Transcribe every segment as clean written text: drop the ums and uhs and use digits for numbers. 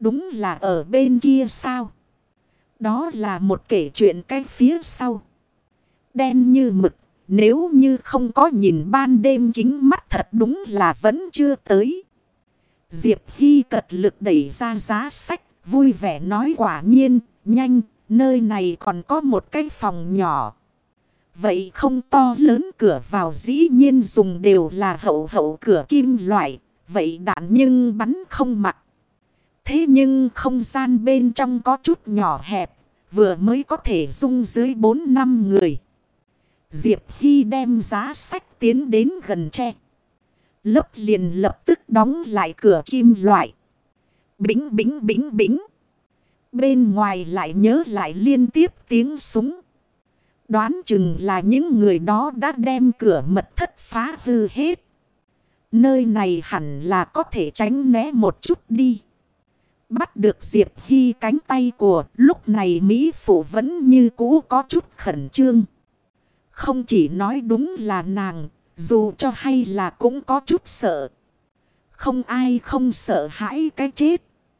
Đúng là ở bên kia sao? Đó là một kể chuyện cái phía sau. Đen như mực. Nếu như không có nhìn ban đêm kính mắt thật đúng là vẫn chưa tới. Diệp Hy cật lực đẩy ra giá sách. Vui vẻ nói quả nhiên. Nhanh, nơi này còn có một cái phòng nhỏ. Vậy không to lớn, cửa vào dĩ nhiên dùng đều là hậu cửa kim loại. Vậy đạn nhưng bắn không mặc. Thế nhưng không gian bên trong có chút nhỏ hẹp. Vừa mới có thể dung dưới 4-5 người. Diệp Hy đem giá sách tiến đến gần tre. Lấp liền lập tức đóng lại cửa kim loại. Bính bính bính bính. Bên ngoài lại nhớ lại liên tiếp tiếng súng. Đoán chừng là những người đó đã đem cửa mật thất phá hư hết. Nơi này hẳn là có thể tránh né một chút đi. Bắt được Diệp Hy cánh tay của, lúc này Mỹ Phụ vẫn như cũ có chút khẩn trương. Không chỉ nói đúng là nàng, dù cho hay là cũng có chút sợ. Không ai không sợ hãi cái chết.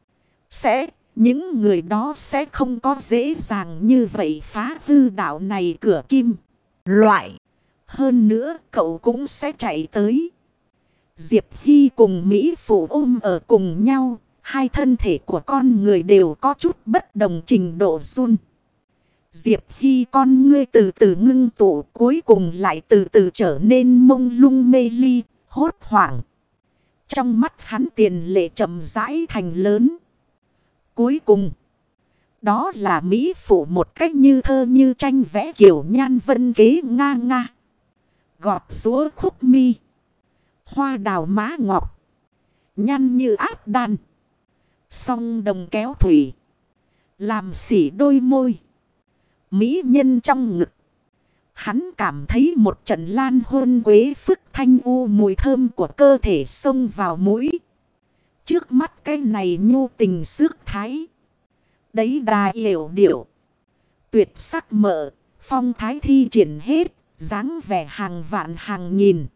Những người đó sẽ không có dễ dàng như vậy phá hư đạo này cửa kim loại. Hơn nữa cậu cũng sẽ chạy tới. Diệp Hy cùng Mỹ Phụ ôm ở cùng nhau. Hai thân thể của con người đều có chút bất đồng trình độ run. Diệp Hy con ngươi từ từ ngưng tụ, cuối cùng lại từ từ trở nên mông lung mê ly, hốt hoảng. Trong mắt hắn tiền lệ chậm rãi thành lớn. Cuối cùng, đó là Mỹ Phụ một cách như thơ như tranh vẽ kiểu nhan vân kế nga nga. Gọt rúa khúc mi, hoa đào má ngọc, nhăn như áp đan. Song đồng kéo thủy, làm xỉ đôi môi. Mỹ nhân trong ngực. Hắn cảm thấy một trận lan hôn quế phức thanh u mùi thơm của cơ thể xông vào mũi. Trước mắt cái này nhu tình xước thái. Đấy đà yểu điệu. Tuyệt sắc mợ, phong thái thi triển hết, dáng vẻ hàng vạn hàng nghìn.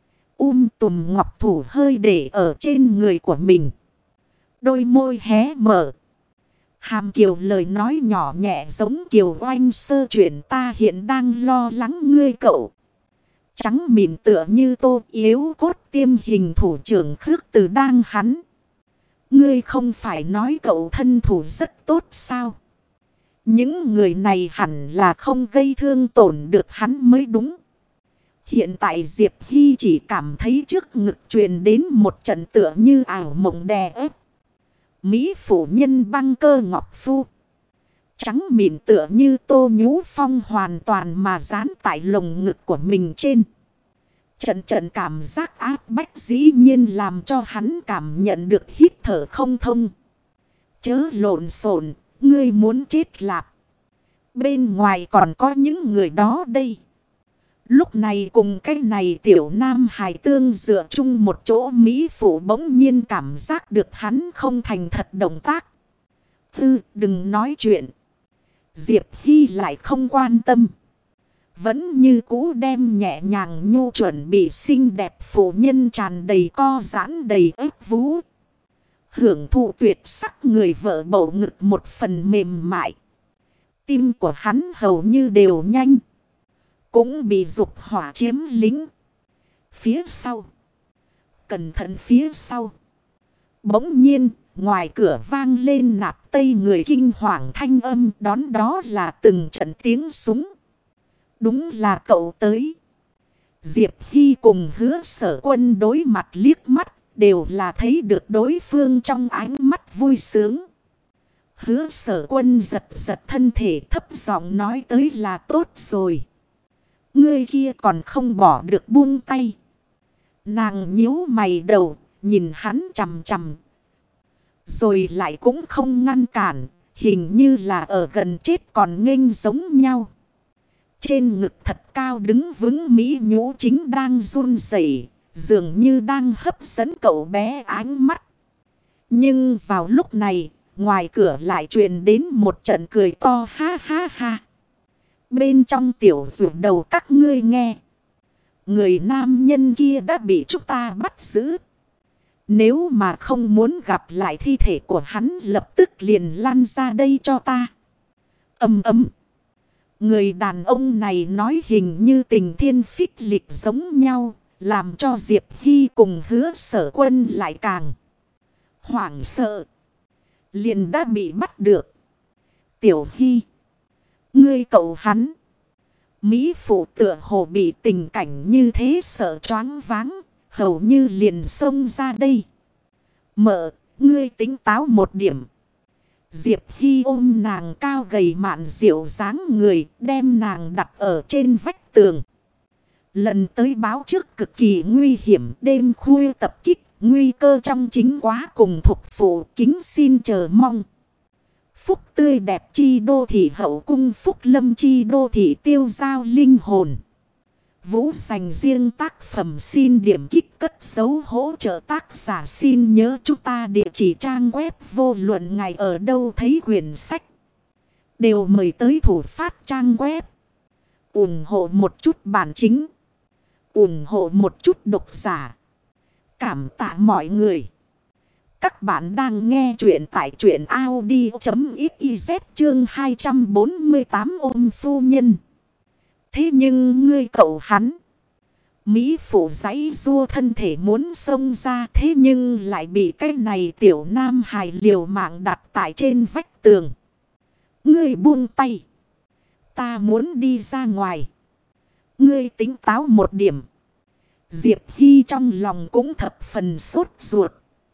Tùm ngọc thủ hơi để ở trên người của mình. Đôi môi hé mở. Hàm kiều lời nói nhỏ nhẹ giống kiều oanh sơ chuyện ta hiện đang lo lắng ngươi cậu. Trắng mịn tựa như tô yếu cốt tiêm hình thủ trưởng khước từ đang hắn. Ngươi không phải nói cậu thân thủ rất tốt sao? Những người này hẳn là không gây thương tổn được hắn mới đúng. Hiện tại Diệp Hy chỉ cảm thấy trước ngực truyền đến một trận tựa như ảo mộng đè ép. Mỹ phụ nhân băng cơ ngọc phu. Trắng mịn tựa như tô nhũ phong hoàn toàn mà dán tại lồng ngực của mình trên. Trận cảm giác áp bách dĩ nhiên làm cho hắn cảm nhận được hít thở không thông. Chớ lộn xộn, ngươi muốn chết lạp. Bên ngoài còn có những người đó đây. Lúc này cùng cái này tiểu nam hài tương dựa chung một chỗ Mỹ phụ bỗng nhiên cảm giác được hắn không thành thật động tác. Đừng nói chuyện. Diệp Hy lại không quan tâm. Vẫn như cũ đem nhẹ nhàng nhu chuẩn bị xinh đẹp phụ nhân tràn đầy co giãn đầy ếp vú. Hưởng thụ tuyệt sắc người vợ bầu ngực một phần mềm mại. Tim của hắn hầu như đều nhanh. Cũng bị dục hỏa chiếm lính. Phía sau. Cẩn thận phía sau. Bỗng nhiên, ngoài cửa vang lên nạp tây người kinh hoàng thanh âm, đón đó là từng trận tiếng súng. Đúng là cậu tới. Diệp Hy cùng Hứa Sở Quân đối mặt liếc mắt, đều là thấy được đối phương trong ánh mắt vui sướng. Hứa Sở Quân giật giật thân thể thấp giọng nói tới là tốt rồi. Ngươi kia còn không bỏ được buông tay. Nàng nhíu mày đầu, nhìn hắn chằm chằm. Rồi lại cũng không ngăn cản, hình như là ở gần chết còn nghênh giống nhau. Trên ngực thật cao đứng vững Mỹ nhũ chính đang run rẩy, dường như đang hấp dẫn cậu bé ánh mắt. Nhưng vào lúc này, ngoài cửa lại truyền đến một trận cười to ha ha ha. Bên trong tiểu rủ đầu các ngươi nghe. Người nam nhân kia đã bị chúng ta bắt giữ. Nếu mà không muốn gặp lại thi thể của hắn, lập tức liền lăn ra đây cho ta. Ầm ầm. Người đàn ông này nói hình như tình thiên phích lịch giống nhau, làm cho Diệp Hy cùng Hứa Sở Quân lại càng hoảng sợ. Liền đã bị bắt được. Tiểu Hy, ngươi cậu hắn. Mỹ phụ tựa hồ bị tình cảnh như thế sợ choáng váng, hầu như liền xông ra đây. Mợ, ngươi tính táo một điểm. Diệp Hy ôm nàng cao gầy mạn diệu dáng người, đem nàng đặt ở trên vách tường. Lần tới báo trước cực kỳ nguy hiểm, đêm khuya tập kích, nguy cơ trong chính quá cùng thục phụ, kính xin chờ mong. Phúc tươi đẹp chi đô thị hậu cung, phúc lâm chi đô thị tiêu giao linh hồn. Vũ dành riêng tác phẩm, xin điểm kích cất dấu hỗ trợ tác giả, xin nhớ chúng ta địa chỉ trang web vô luận ngài ở đâu thấy quyển sách. Đều mời tới thủ phát trang web. Ủng hộ một chút bản chính. Ủng hộ một chút độc giả. Cảm tạ mọi người. Các bạn đang nghe chuyện tại truyện audio.xyz chương 248 ôm phu nhân. Thế nhưng ngươi cậu hắn. Mỹ phụ giãy giụa thân thể muốn xông ra, thế nhưng lại bị cái này tiểu nam hài liều mạng đặt tại trên vách tường. Ngươi buông tay. Ta muốn đi ra ngoài. Ngươi tính táo một điểm. Diệp Hy trong lòng cũng thập phần sốt ruột.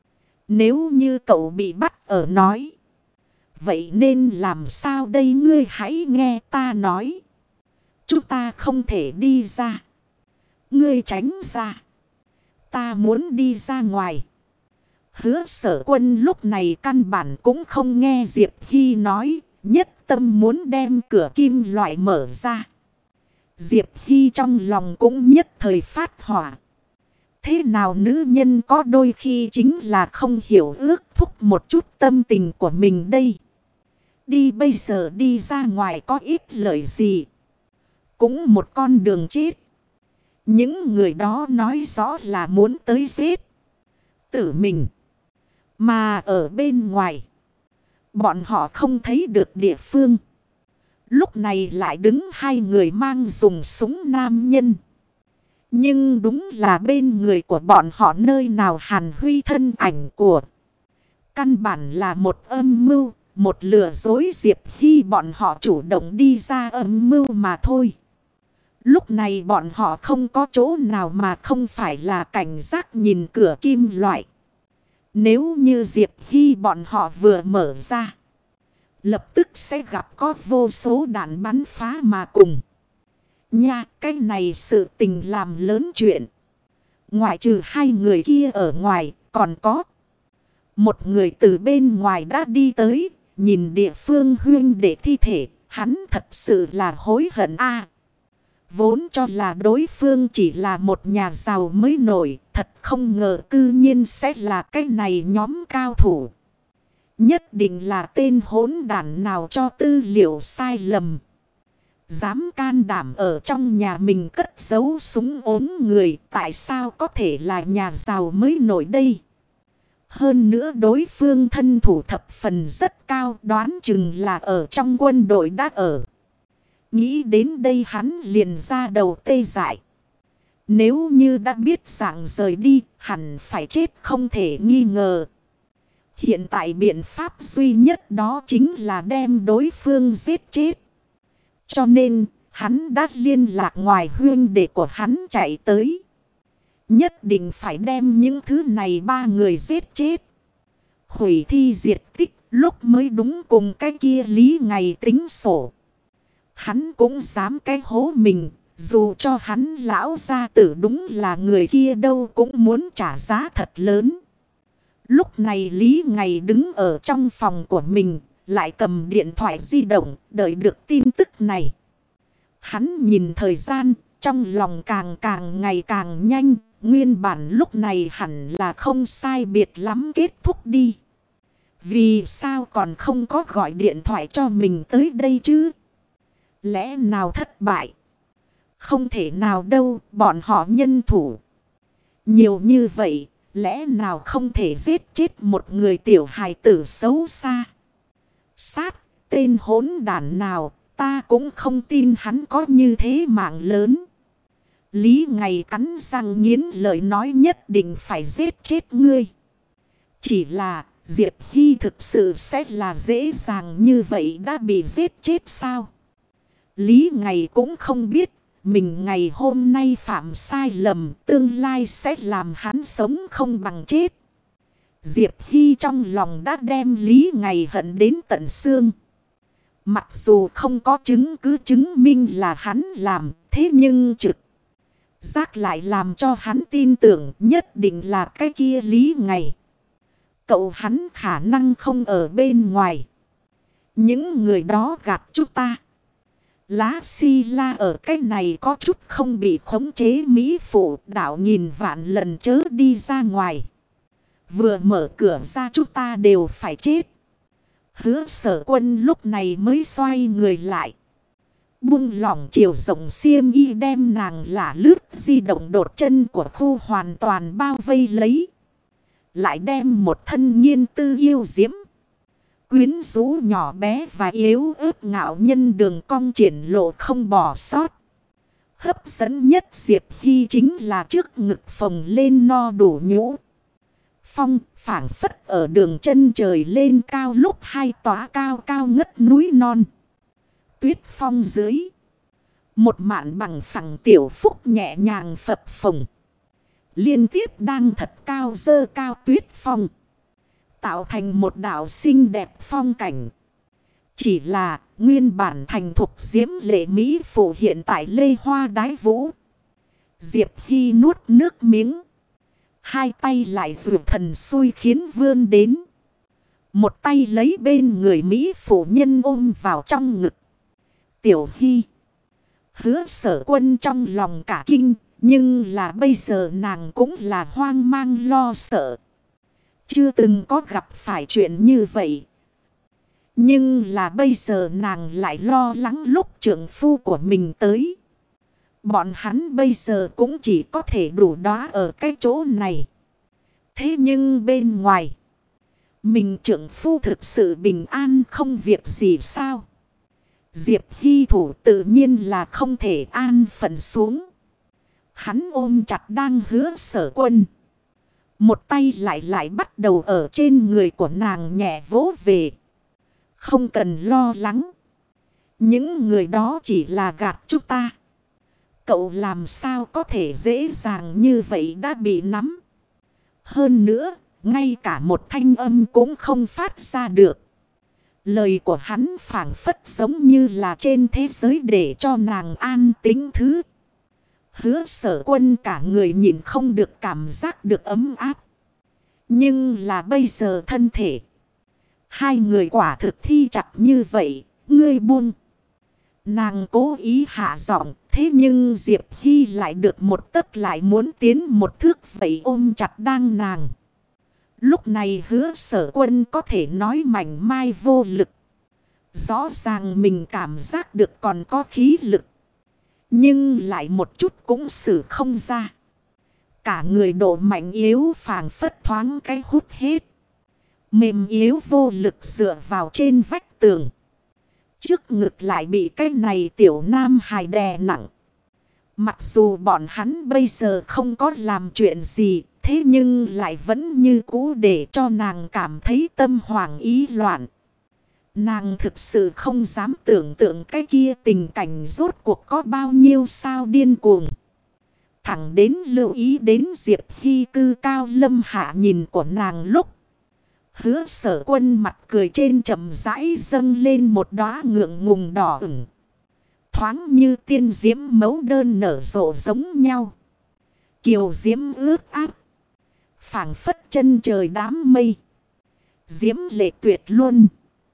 Nếu như cậu bị bắt ở nói. Vậy nên làm sao đây, ngươi hãy nghe ta nói. Chúng ta không thể đi ra. Ngươi tránh ra. Ta muốn đi ra ngoài. Hứa Sở Quân lúc này căn bản cũng không nghe Diệp Hy nói. Nhất tâm muốn đem cửa kim loại mở ra. Diệp Hy trong lòng cũng nhất thời phát hỏa. Thế nào nữ nhân có đôi khi chính là không hiểu ước thúc một chút tâm tình của mình đây. Đi bây giờ đi ra ngoài có ít lợi gì. Cũng một con đường chết. Những người đó nói rõ là muốn tới giết tử mình. Mà ở bên ngoài, bọn họ không thấy được địa phương. Lúc này lại đứng hai người mang dùng súng nam nhân. Nhưng đúng là bên người của bọn họ nơi nào hàn huy thân ảnh của. Căn bản là một âm mưu, một lừa dối Diệp Hy, bọn họ chủ động đi ra âm mưu mà thôi. Lúc này bọn họ không có chỗ nào mà không phải là cảnh giác nhìn cửa kim loại. Nếu như Diệp Hy bọn họ vừa mở ra, lập tức sẽ gặp có vô số đạn bắn phá mà cùng. Nha, cái này sự tình làm lớn chuyện. Ngoại trừ hai người kia ở ngoài, còn có một người từ bên ngoài đã đi tới, nhìn địa phương huynh đệ thi thể, hắn thật sự là hối hận a. Vốn cho là đối phương chỉ là một nhà giàu mới nổi, thật không ngờ cư nhiên sẽ là cái này nhóm cao thủ. Nhất định là tên hỗn đản nào cho tư liệu sai lầm. Dám can đảm ở trong nhà mình cất giấu súng ốm người, tại sao có thể là nhà giàu mới nổi đây? Hơn nữa đối phương thân thủ thập phần rất cao, đoán chừng là ở trong quân đội đã ở. Nghĩ đến đây hắn liền ra đầu tê dại. Nếu như đã biết dạng rời đi, hẳn phải chết không thể nghi ngờ. Hiện tại biện pháp duy nhất đó chính là đem đối phương giết chết. Cho nên, hắn đã liên lạc ngoài huynh đệ của hắn chạy tới. Nhất định phải đem những thứ này ba người giết chết. Hủy thi diệt tích, lúc mới đúng cùng cái kia lý ngày tính sổ. Hắn cũng dám cái hố mình, dù cho hắn lão gia tử đúng là người kia đâu cũng muốn trả giá thật lớn. Lúc này Lý Ngày đứng ở trong phòng của mình, lại cầm điện thoại di động, đợi được tin tức này. Hắn nhìn thời gian, trong lòng càng ngày càng nhanh, nguyên bản lúc này hẳn là không sai biệt lắm kết thúc đi. Vì sao còn không có gọi điện thoại cho mình tới đây chứ? Lẽ nào thất bại? Không thể nào đâu, bọn họ nhân thủ nhiều như vậy, Lẽ nào không thể giết chết một người tiểu hài tử xấu xa? Sát, tên hỗn đản nào, ta cũng không tin hắn có như thế mạng lớn. Lý Ngày cắn răng nghiến lợi nói nhất định phải giết chết ngươi. Chỉ là Diệp Hy thực sự sẽ là dễ dàng như vậy đã bị giết chết sao? Lý Ngày cũng không biết mình ngày hôm nay phạm sai lầm tương lai sẽ làm hắn sống không bằng chết. Diệp Hy trong lòng đã đem Lý Ngày hận đến tận xương. Mặc dù không có chứng cứ chứng minh là hắn làm, thế nhưng trực giác lại làm cho hắn tin tưởng nhất định là cái kia Lý Ngày. Cậu hắn khả năng không ở bên ngoài. Những người đó gạt chúng ta. Lá Si La ở cái này có chút không bị khống chế mỹ phụ đảo nghìn vạn lần chớ đi ra ngoài. Vừa mở cửa ra chúng ta đều phải chết. Hứa Sở Quân lúc này mới xoay người lại. Buông lỏng chiều rộng xiêm y đem nàng lả lướt di động đột chân của khu hoàn toàn bao vây lấy. Lại đem một thân nhiên tư yêu diễm. Quyến rũ nhỏ bé và yếu ớt ngạo nhân đường cong triển lộ không bỏ sót. Hấp dẫn nhất Diệp Hy chính là trước ngực phồng lên no đủ nhũ. Phong phảng phất ở đường chân trời lên cao lúc hai tỏa cao cao ngất núi non. Tuyết phong dưới. Một mạn bằng phẳng tiểu phúc nhẹ nhàng phập phồng. Liên tiếp đang thật cao dơ cao tuyết phong. Tạo thành một đảo xinh đẹp phong cảnh. Chỉ là nguyên bản thành thục diễm lệ mỹ phụ hiện tại lê hoa đái vũ. Diệp Hy nuốt nước miếng. Hai tay lại rụt thần xui khiến vươn đến. Một tay lấy bên người mỹ phụ nhân ôm vào trong ngực. Tiểu Hy. Hứa Sở Quân trong lòng cả kinh. Nhưng là bây giờ nàng cũng là hoang mang lo sợ. Chưa từng có gặp phải chuyện như vậy. Nhưng là bây giờ nàng lại lo lắng lúc trượng phu của mình tới. Bọn hắn bây giờ cũng chỉ có thể đủ đóa ở cái chỗ này. Thế nhưng bên ngoài. Mình trượng phu thực sự bình an không việc gì sao? Diệp Hy thủ tự nhiên là không thể an phận xuống. Hắn ôm chặt đang Hứa Sở Quân. Một tay lại bắt đầu ở trên người của nàng nhẹ vỗ về. Không cần lo lắng. Những người đó chỉ là gạt chúng ta. Cậu làm sao có thể dễ dàng như vậy đã bị nắm. Hơn nữa, ngay cả một thanh âm cũng không phát ra được. Lời của hắn phảng phất giống như là trên thế giới để cho nàng an tĩnh thứ. Hứa Sở Quân cả người nhìn không được cảm giác được ấm áp. Nhưng là bây giờ thân thể. Hai người quả thực thi chặt như vậy, ngươi buông. Nàng cố ý hạ giọng, thế nhưng Diệp Hy lại được một tấc lại muốn tiến một thước vậy ôm chặt đang nàng. Lúc này Hứa Sở Quân có thể nói mảnh mai vô lực. Rõ ràng mình cảm giác được còn có khí lực. Nhưng lại một chút cũng xử không ra. Cả người độ mạnh yếu phảng phất thoáng cái hút hết. Mềm yếu vô lực dựa vào trên vách tường. Trước ngực lại bị cái này tiểu nam hài đè nặng. Mặc dù bọn hắn bây giờ không có làm chuyện gì. Thế nhưng lại vẫn như cũ để cho nàng cảm thấy tâm hoảng ý loạn. Nàng thực sự không dám tưởng tượng cái kia tình cảnh rốt cuộc có bao nhiêu sao điên cuồng. Thẳng đến lưu ý đến Diệp Hy cư cao lâm hạ nhìn của nàng lúc. Hứa Sở Quân mặt cười trên chậm rãi dâng lên một đóa ngượng ngùng đỏ ửng. Thoáng như tiên diễm mẫu đơn nở rộ giống nhau. Kiều diễm ướt áp. Phảng phất chân trời đám mây. Diễm lệ tuyệt luôn.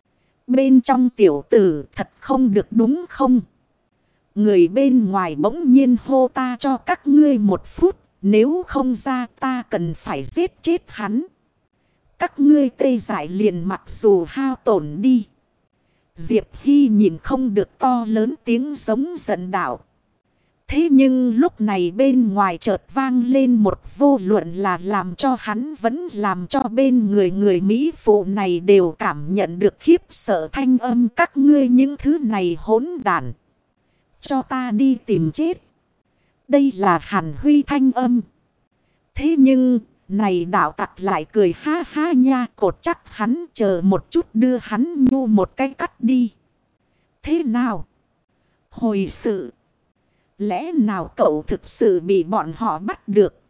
Bên trong tiểu tử thật không được đúng không? Người bên ngoài bỗng nhiên hô ta cho các ngươi 1 phút. Nếu không ra ta cần phải giết chết hắn. Các ngươi tê dại liền mặc dù hao tổn đi. Diệp Hy nhìn không được to lớn tiếng giống giận đạo. Thế nhưng lúc này bên ngoài chợt vang lên một vô luận là làm cho hắn vẫn làm cho bên người Mỹ phụ này đều cảm nhận được khiếp sợ thanh âm các ngươi những thứ này hỗn đản. Cho ta đi tìm chết. Đây là Hàn Huy thanh âm. Thế nhưng, này đạo tặc lại cười ha ha nha, cột chắc hắn chờ một chút đưa hắn nhu một cái cắt đi. Thế nào? Hồi sự. Lẽ nào cậu thực sự bị bọn họ bắt được?